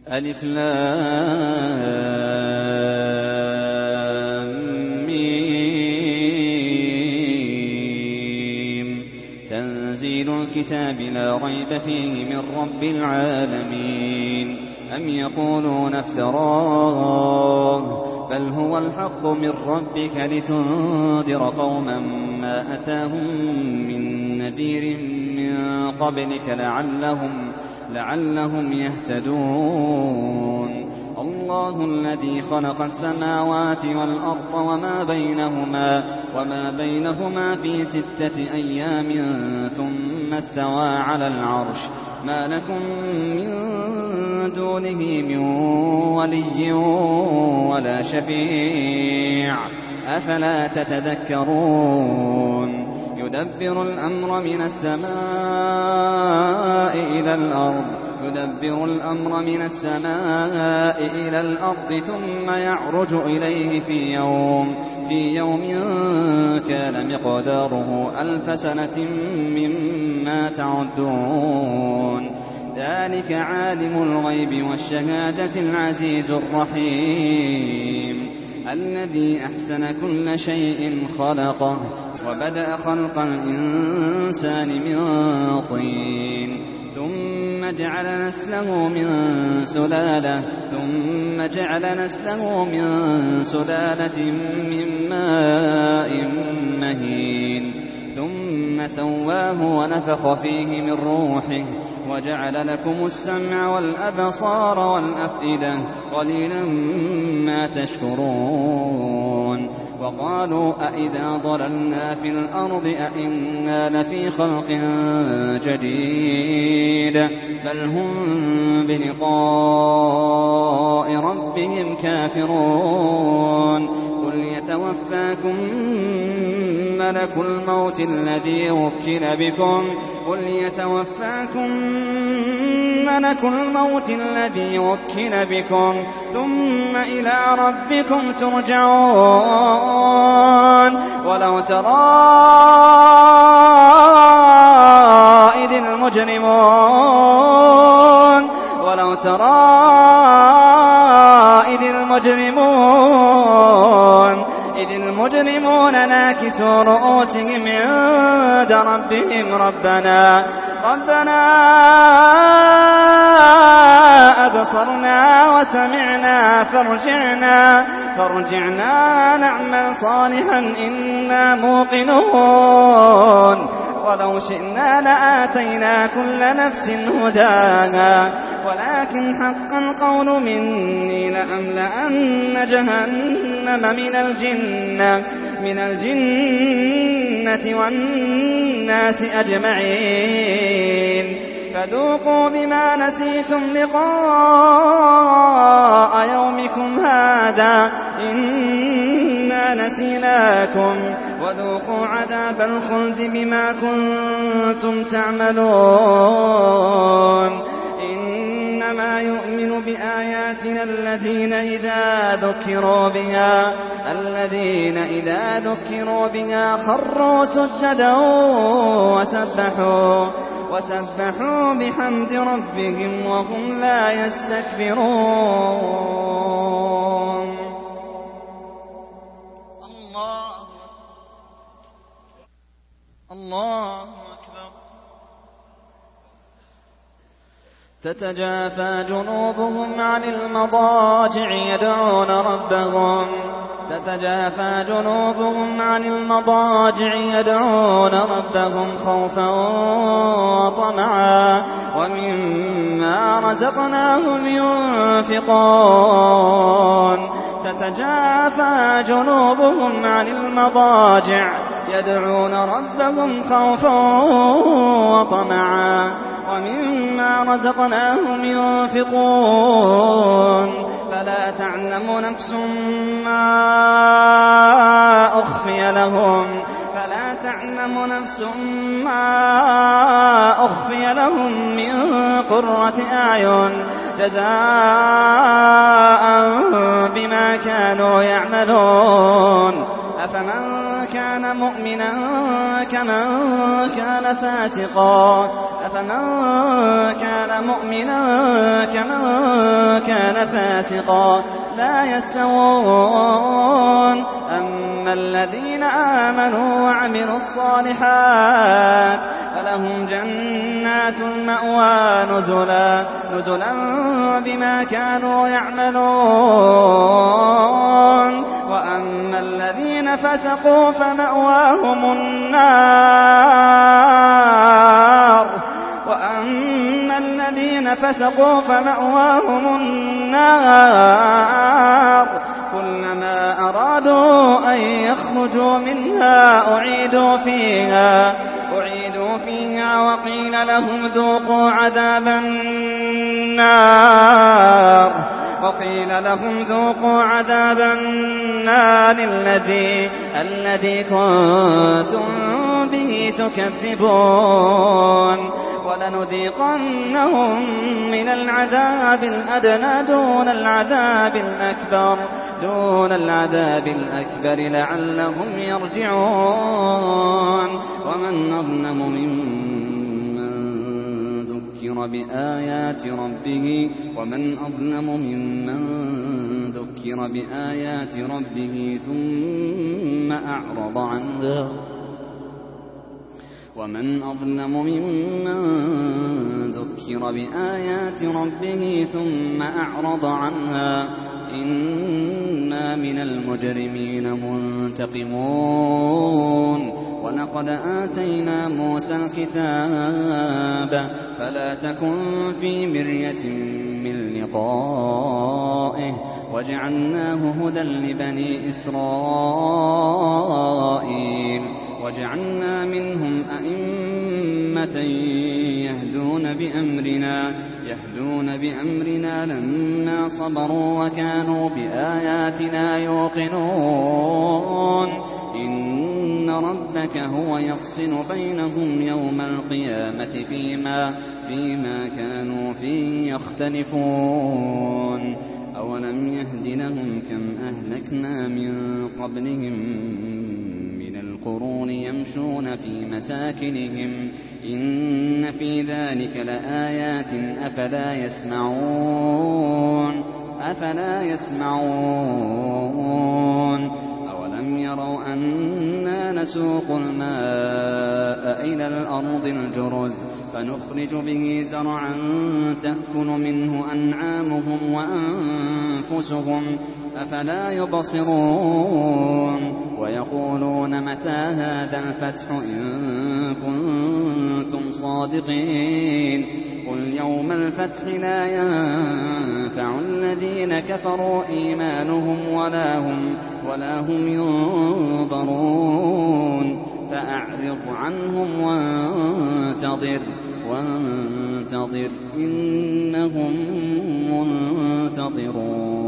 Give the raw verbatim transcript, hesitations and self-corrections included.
ألف لام ميم. تنزيل الكتاب لا ريب فيه من رب العالمين. أم يقولون افتراه بل هو الحق من ربك لتنذر قوما ما أتاهم من نذير من قبلك لعلهم, لعلهم يهتدون. الله الذي خلق السماوات والأرض وما بينهما, وما بينهما في ستة أيام ثم استوى على العرش. ما لكم من دونه من ولي ولا شفيع أفلا تتذكرون. يدبر الأمر من السماء إلى الأرض يدبر الأمر من السماء إلى الأرض ثم يعرج إليه في يوم في يوم كان مقداره ألف سنة مما تعدون. ذلك عالم الغيب والشهادة العزيز الرحيم الذي أحسن كل شيء خلقه وبدأ خلق الإنسان من طين ثم جعل نسله من سلالة ثم جعل نسله من سلالة من ماء مهين ثم سواه ونفخ فيه من روحه وجعل لكم السمع والأبصار والأفئدة قليلا ما تشكرون. وقالوا أئذا ضللنا في الأرض أئنا لفي خلق جديد بل هم بلقاء ربهم كافرون. قل يتوفاكم ملك الموت الذي وكل بكم قل يتوفاكم ملك الموت الذي وكل بكم ثم إلى ربكم ترجعون. ولو ترى إذ المجرمون ولو ترى إذ المجرمون إذ المجرمون ناكسوا رؤوسهم عند ربهم ربنا ربنا أبصرنا وسمعنا فارجعنا فارجعنا نعمل صالحا إنا موقنون. ولو شئنا لآتينا كل نفس هداها ولكن حق القول مني لأملأن جهنم من الجنة من الجنة والناس أجمعين. فذوقوا بما نسيتم لقاء يومكم هذا إنا نسيناكم وذوقوا عذاب الخلد بما كنتم تعملون. إنما يؤمن بآياتنا الذين إذا ذكروا بها الذين إذا ذكروا بها خروا سجدا وسبحوا وسبحوا بحمد ربهم وهم لا يستكبرون. الله الله أكبر. تتجافى جنوبهم عن المضاجع يدعون ربهم تتجافى جنوبهم عن المضاجع يدعون ربهم خوفا وطمعا ومما رزقناهم ينفقون. تتجافى جنوبهم عن المضاجع يدعون ربهم خوفا وطمعا ومما رزقناهم ينفقون. فلا تعلم نفس ما أخفي لهم فلا تعلم نفس ما أخفي لهم من قرة أعين جزاء بما كانوا يعملون. أفمن كان مؤمنا كمن كان فاسقا أفمن كان مؤمنا كمن وكان فاسقا لا يستوون. أما الذين آمنوا وعملوا الصالحات فلهم جنات المأوى نزلا نزلا بما كانوا يعملون. وأما الذين فسقوا فمأواهم النار وأما الذين فسقوا فمأواهم النار كلما أرادوا أن يخرجوا منها أعيدوا فيها أعيدوا فيها وقيل لهم ذوقوا عذاب النار وقيل لهم ذوقوا عذاب النار الذي الذي كنتم به تكذبون. ولنذيقنهم من العذاب الأدنى دون العذاب الأكبر دون العذاب الأكبر لعلهم يرجعون. ومن أظلم ممن ذكر بآيات ربه ومن أظلم ممن ذكر بآيات ربه ثم أعرض عنها ومن أظلم ممن ذكر بآيات ربه ثم أعرض عنها إنا من المجرمين منتقمون. ولقد آتينا موسى الكتاب فلا تكن في مرية من لقائه وجعلناه هدى لبني إسرائيل وجعلنا منهم أئمة يهدون بأمرنا يهدون بأمرنا لما صبروا وكانوا بآياتنا يوقنون. إن ربك هو يفصل بينهم يوم القيامة فيما فيما كانوا فيه يختلفون. أولم يهد لهم كم أهلكنا من قبلهم من القرون يمشون في مساكنهم إن في ذلك لآيات أفلا يسمعون أفلا يسمعون. أولم يروا أنا نسوق الماء إلى الأرض الجرز فنخرج به زرعا تأكل منه أنعامهم وأنفسهم أفلا يبصرون. ويقولون متى هذا الفتح إن كنتم صادقين قل يوم الفتح لا ينفع الذين كفروا إيمانهم ولا هم, ولا هم ينظرون. فأعرض عنهم وانتظر وانتظر إنهم منتظرون.